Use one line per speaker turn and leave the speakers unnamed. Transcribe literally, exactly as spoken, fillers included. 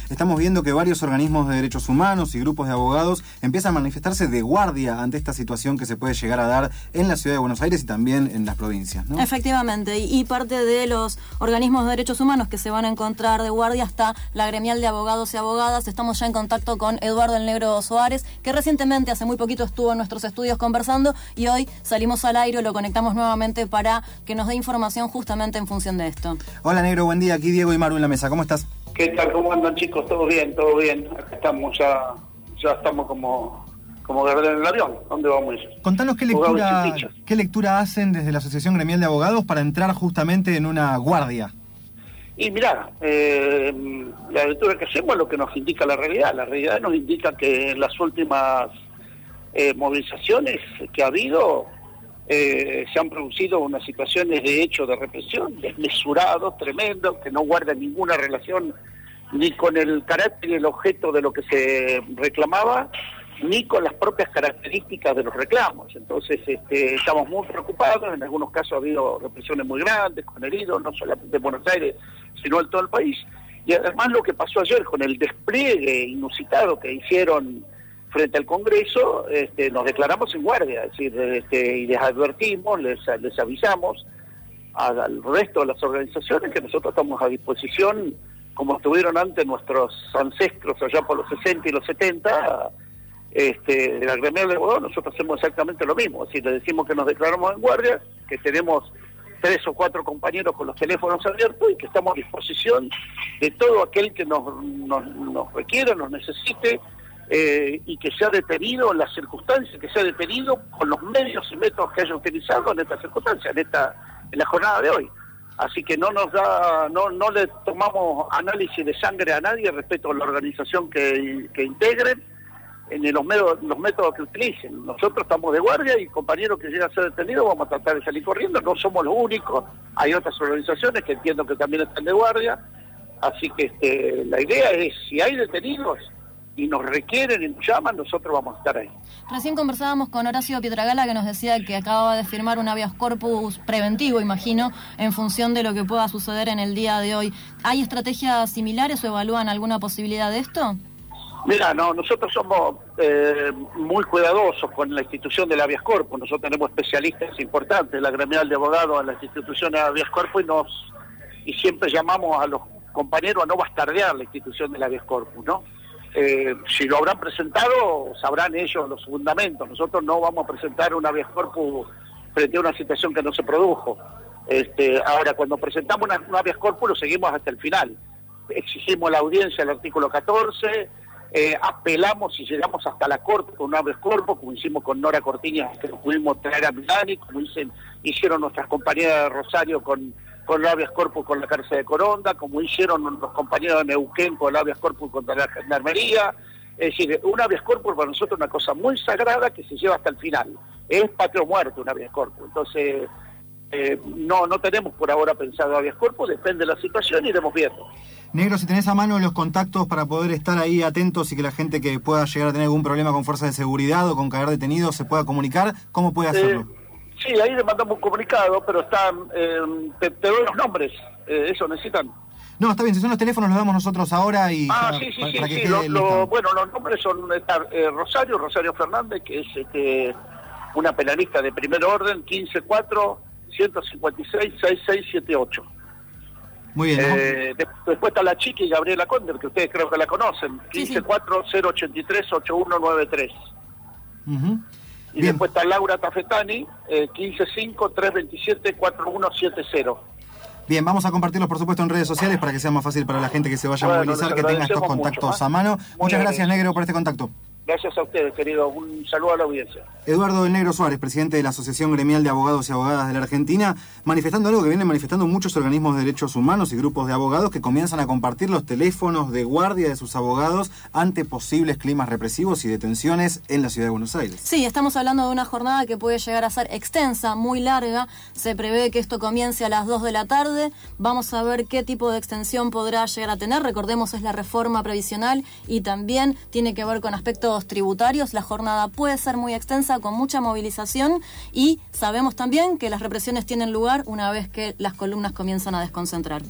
estamos viendo que varios organismos de derechos humanos y grupos de abogados empiezan a manifestarse de guardia ante esta situación que se puede llegar a dar en la ciudad de Buenos Aires y también en las provincias, ¿no?
Efectivamente, y parte de los organismos de derechos humanos que se van a encontrar de guardia está la gremial de abogados y abogadas. Estamos ya en contacto con Eduardo el Negro Suárez, que recientemente, hace muy poquito, estuvo en nuestros estudios conversando y hoy salimos al aire, lo conectamos nuevamente para que nos dé información justamente en función de esto.
Hola Negro, buen día, aquí Diego y Maru en la mesa, ¿cómo estás?
¿Qué tal? ¿Cómo andan, chicos? ¿Todo bien? ¿Todo bien? Acá estamos ya, ya estamos como, como guardar en el avión. ¿Dónde vamos a ir?
Contanos qué lectura, qué lectura hacen desde la Asociación Gremial de Abogados para entrar justamente en una guardia.
Y mirá, eh, la lectura que hacemos es lo que nos indica la realidad. La realidad nos indica que en las últimas eh, movilizaciones que ha habido, Eh, se han producido unas situaciones de hecho de represión desmesurados, tremendos, que no guardan ninguna relación ni con el carácter y el objeto de lo que se reclamaba, ni con las propias características de los reclamos. Entonces este, estamos muy preocupados, en algunos casos ha habido represiones muy grandes, con heridos, no solamente en Buenos Aires, sino en todo el país. Y además lo que pasó ayer con el despliegue inusitado que hicieron frente al Congreso, este, nos declaramos en guardia, es decir, este, y les advertimos, les, les avisamos a, al resto de las organizaciones que nosotros estamos a disposición, como estuvieron antes nuestros ancestros allá por los sesenta y los setenta, este, de la gremial de abogados. Nosotros hacemos exactamente lo mismo, es decir, le decimos que nos declaramos en guardia, que tenemos tres o cuatro compañeros con los teléfonos abiertos y que estamos a disposición de todo aquel que nos, nos, nos requiera, nos necesite, Eh, y que se ha detenido en las circunstancias, que se ha detenido con los medios y métodos que haya utilizado en esta circunstancia, en esta en la jornada de hoy. Así que no nos da, no no le tomamos análisis de sangre a nadie respecto a la organización que, que integren, en los métodos, los métodos que utilicen. Nosotros estamos de guardia y compañeros que llegan a ser detenidos vamos a tratar de salir corriendo, no somos los únicos, hay otras organizaciones que entiendo que también están de guardia, así que este, la idea es, si hay detenidos y nos requieren y nos llaman, nosotros vamos a estar ahí.
Recién conversábamos con Horacio Pietragala, que nos decía que acababa de firmar un habeas corpus preventivo, imagino, en función de lo que pueda suceder en el día de hoy. ¿Hay estrategias similares o evalúan alguna posibilidad de esto?
Mira, no, nosotros somos eh, muy cuidadosos con la institución del habeas corpus. Nosotros tenemos especialistas importantes, la gremial de abogados, en las instituciones de habeas corpus, y, nos, y siempre llamamos a los compañeros a no bastardear la institución del habeas corpus, ¿no? Eh, si lo habrán presentado, sabrán ellos los fundamentos. Nosotros no vamos a presentar un habeas corpus frente a una situación que no se produjo. Este, ahora, cuando presentamos una, un habeas corpus, lo seguimos hasta el final. Exigimos la audiencia del artículo catorce, eh, apelamos y llegamos hasta la corte con un habeas corpus, como hicimos con Nora Cortiñas, que nos pudimos traer a Milani, como dicen, hicieron nuestras compañeras de Rosario con con el habeas corpus con la cárcel de Coronda, como hicieron los compañeros de Neuquén con el habeas corpus contra la gendarmería. Es decir, un habeas corpus para nosotros es una cosa muy sagrada que se lleva hasta el final. Es patria o muerte un habeas corpus. Entonces, eh, no no tenemos por ahora pensado habeas corpus, depende de la situación y iremos viendo.
Negro, si tenés a mano los contactos para poder estar ahí atentos y que la gente que pueda llegar a tener algún problema con fuerzas de seguridad o con caer detenido se pueda comunicar, ¿cómo puede hacerlo?
Eh, Sí, ahí le mandamos un comunicado, pero están, eh, te, te doy los nombres, eh, ¿eso necesitan?
No, está bien, si son los teléfonos los damos nosotros ahora y...
Ah,
para,
sí, sí,
para,
sí,
para que
sí,
quede
lo,
listo.
lo, bueno, los nombres son está, eh, Rosario, Rosario Fernández, que es este, una penalista de primer orden, quince cuatro, ciento cincuenta y seis, sesenta y seis setenta y ocho.
Muy bien.
Eh, de, después está la Chiqui Gabriela Conder, que ustedes creo que la conocen, quince cuatro, cero ochenta y tres, ochenta y uno noventa y tres.
Uh-huh.
Y
Bien.
después está Laura Tafetani, eh, quince cinco, trescientos veintisiete, cuarenta y uno setenta.
Bien, vamos a compartirlos por supuesto en redes sociales para que sea más fácil para la gente que se vaya
bueno,
a movilizar, que tenga estos contactos
mucho, ¿eh?
a mano.
Muy
Muchas gracias,
bien.
Negro, por este contacto.
Gracias a ustedes, querido. Un saludo a la audiencia.
Eduardo del Negro Suárez, presidente de la Asociación Gremial de Abogados y Abogadas de la Argentina, manifestando algo que vienen manifestando muchos organismos de derechos humanos y grupos de abogados que comienzan a compartir los teléfonos de guardia de sus abogados ante posibles climas represivos y detenciones en la ciudad de Buenos Aires.
Sí, estamos hablando de una jornada que puede llegar a ser extensa, muy larga. Se prevé que esto comience a las dos de la tarde. Vamos a ver qué tipo de extensión podrá llegar a tener. Recordemos, es la reforma previsional y también tiene que ver con aspectos tributarios. La jornada puede ser muy extensa, con mucha movilización, y sabemos también que las represiones tienen lugar una vez que las columnas comienzan a desconcentrar.